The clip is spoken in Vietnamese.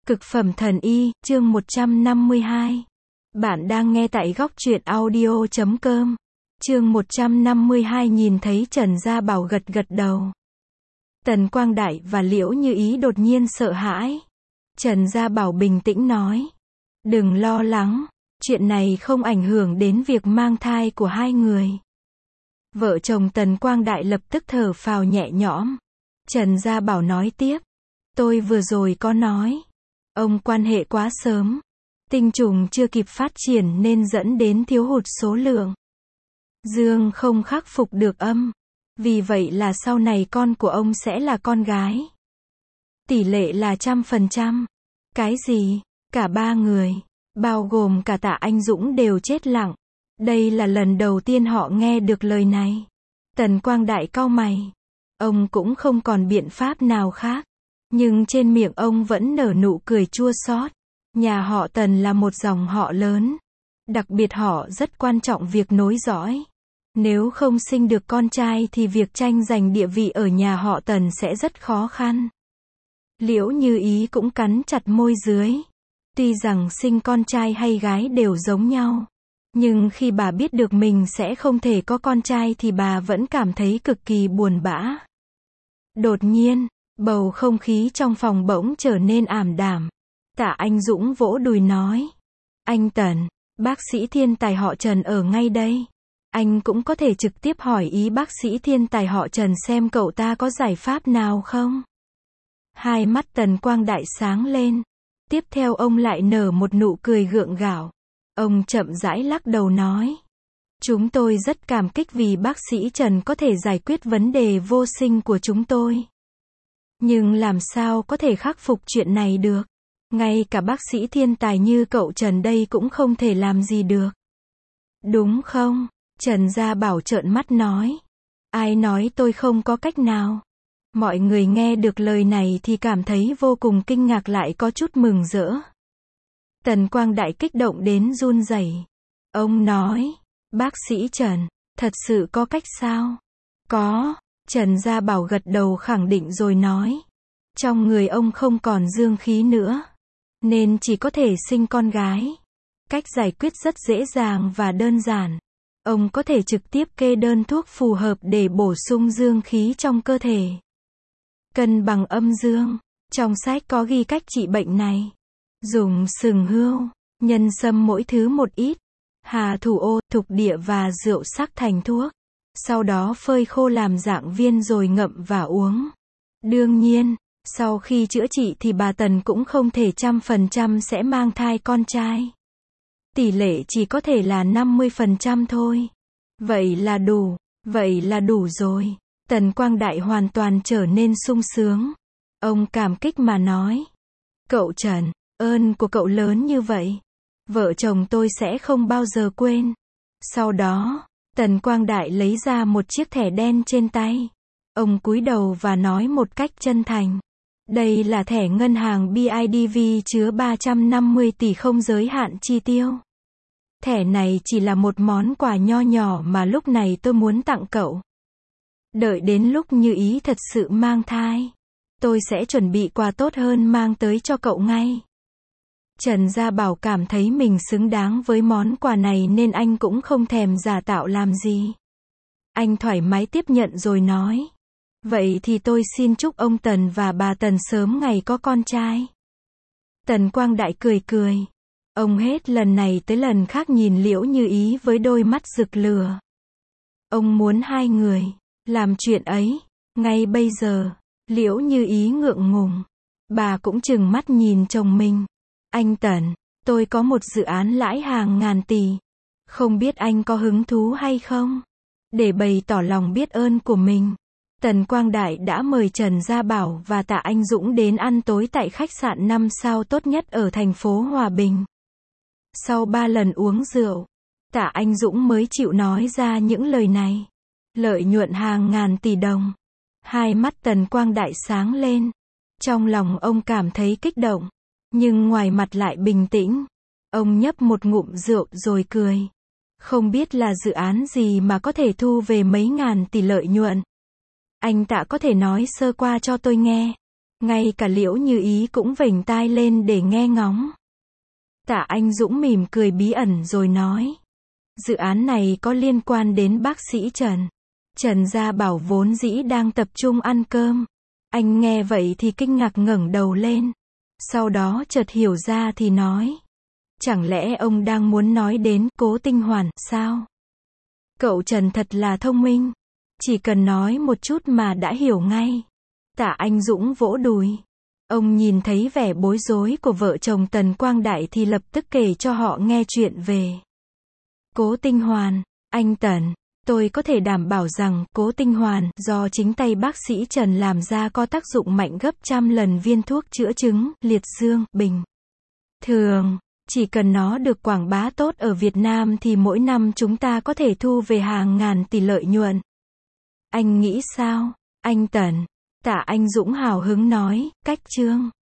Cực phẩm thần y, chương 152. Bạn đang nghe tại góc truyện audio.com. Chương 152 nhìn thấy Trần Gia Bảo gật gật đầu. Tần Quang Đại và Liễu Như Ý đột nhiên sợ hãi. Trần Gia Bảo bình tĩnh nói. Đừng lo lắng, chuyện này không ảnh hưởng đến việc mang thai của hai người. Vợ chồng Tần Quang Đại lập tức thở phào nhẹ nhõm. Trần Gia Bảo nói tiếp. Tôi vừa rồi có nói. Ông quan hệ quá sớm. Tinh trùng chưa kịp phát triển nên dẫn đến thiếu hụt số lượng. Dương không khắc phục được âm. Vì vậy là sau này con của ông sẽ là con gái. Tỷ lệ là 100%. Cái gì? Cả ba người, bao gồm cả Tạ Anh Dũng đều chết lặng. Đây là lần đầu tiên họ nghe được lời này. Tần Quang Đại cau mày. Ông cũng không còn biện pháp nào khác. Nhưng trên miệng ông vẫn nở nụ cười chua xót. Nhà họ Tần là một dòng họ lớn. Đặc biệt họ rất quan trọng việc nối dõi. Nếu không sinh được con trai thì việc tranh giành địa vị ở nhà họ Tần sẽ rất khó khăn. Liễu Như Ý cũng cắn chặt môi dưới. Tuy rằng sinh con trai hay gái đều giống nhau. Nhưng khi bà biết được mình sẽ không thể có con trai thì bà vẫn cảm thấy cực kỳ buồn bã. Đột nhiên, bầu không khí trong phòng bỗng trở nên ảm đạm. Tạ Anh Dũng vỗ đùi nói. Anh Tần, bác sĩ thiên tài họ Trần ở ngay đây. Anh cũng có thể trực tiếp hỏi ý bác sĩ thiên tài họ Trần xem cậu ta có giải pháp nào không. Hai mắt Tần Quang Đại sáng lên. Tiếp theo ông lại nở một nụ cười gượng gạo. Ông chậm rãi lắc đầu nói. Chúng tôi rất cảm kích vì bác sĩ Trần có thể giải quyết vấn đề vô sinh của chúng tôi. Nhưng làm sao có thể khắc phục chuyện này được? Ngay cả bác sĩ thiên tài như cậu Trần đây cũng không thể làm gì được. Đúng không? Trần Gia Bảo trợn mắt nói. Ai nói tôi không có cách nào? Mọi người nghe được lời này thì cảm thấy vô cùng kinh ngạc lại có chút mừng rỡ. Tần Quang Đại kích động đến run rẩy. Ông nói. Bác sĩ Trần, thật sự có cách sao? Có. Trần Gia Bảo gật đầu khẳng định rồi nói. Trong người ông không còn dương khí nữa. Nên chỉ có thể sinh con gái. Cách giải quyết rất dễ dàng và đơn giản. Ông có thể trực tiếp kê đơn thuốc phù hợp để bổ sung dương khí trong cơ thể. Cân bằng âm dương. Trong sách có ghi cách trị bệnh này. Dùng sừng hươu, nhân sâm mỗi thứ một ít. Hà thủ ô, thục địa và rượu sắc thành thuốc. Sau đó phơi khô làm dạng viên rồi ngậm và uống. Đương nhiên, sau khi chữa trị thì bà Tần cũng không thể 100% sẽ mang thai con trai. Tỷ lệ chỉ có thể là 50% thôi. Vậy là đủ rồi. Tần Quang Đại hoàn toàn trở nên sung sướng. Ông cảm kích mà nói. Cậu Trần, ơn của cậu lớn như vậy. Vợ chồng tôi sẽ không bao giờ quên. Sau đó, Tần Quang Đại lấy ra một chiếc thẻ đen trên tay. Ông cúi đầu và nói một cách chân thành. Đây là thẻ ngân hàng BIDV chứa 350 tỷ không giới hạn chi tiêu. Thẻ này chỉ là một món quà nho nhỏ mà lúc này tôi muốn tặng cậu. Đợi đến lúc Như Ý thật sự mang thai, tôi sẽ chuẩn bị quà tốt hơn mang tới cho cậu ngay. Trần Gia Bảo cảm thấy mình xứng đáng với món quà này nên anh cũng không thèm giả tạo làm gì. Anh thoải mái tiếp nhận rồi nói. Vậy thì tôi xin chúc ông Tần và bà Tần sớm ngày có con trai. Tần Quang Đại cười cười. Ông hết lần này tới lần khác nhìn Liễu Như Ý với đôi mắt rực lửa. Ông muốn hai người làm chuyện ấy ngay bây giờ. Liễu Như Ý ngượng ngùng. Bà cũng trừng mắt nhìn chồng mình. Anh Tần, tôi có một dự án lãi hàng ngàn tỷ. Không biết anh có hứng thú hay không? Để bày tỏ lòng biết ơn của mình, Tần Quang Đại đã mời Trần Gia Bảo và Tạ Anh Dũng đến ăn tối tại khách sạn 5 sao tốt nhất ở thành phố Hòa Bình. Sau 3 lần uống rượu, Tạ Anh Dũng mới chịu nói ra những lời này. Lợi nhuận hàng ngàn tỷ đồng. Hai mắt Tần Quang Đại sáng lên. Trong lòng ông cảm thấy kích động. Nhưng ngoài mặt lại bình tĩnh. Ông nhấp một ngụm rượu rồi cười. Không biết là dự án gì mà có thể thu về mấy ngàn tỷ lợi nhuận. Anh Tạ có thể nói sơ qua cho tôi nghe. Ngay cả Liễu Như Ý cũng vểnh tai lên để nghe ngóng. Tạ Anh Dũng mỉm cười bí ẩn rồi nói. Dự án này có liên quan đến bác sĩ Trần. Trần Gia Bảo vốn dĩ đang tập trung ăn cơm. Anh nghe vậy thì kinh ngạc ngẩng đầu lên. Sau đó chợt hiểu ra thì nói. Chẳng lẽ ông đang muốn nói đến Cố Tinh Hoàn, sao? Cậu Trần thật là thông minh. Chỉ cần nói một chút mà đã hiểu ngay. Tạ Anh Dũng vỗ đùi. Ông nhìn thấy vẻ bối rối của vợ chồng Tần Quang Đại thì lập tức kể cho họ nghe chuyện về Cố Tinh Hoàn. Anh Tần, tôi có thể đảm bảo rằng Cố Tinh Hoàn do chính tay bác sĩ Trần làm ra có tác dụng mạnh gấp trăm lần viên thuốc chữa chứng liệt dương bình thường. Chỉ cần nó được quảng bá tốt ở Việt Nam thì mỗi năm chúng ta có thể thu về hàng ngàn tỷ lợi nhuận. Anh nghĩ sao, anh Tần? Tạ Anh Dũng hào hứng nói, cách Trương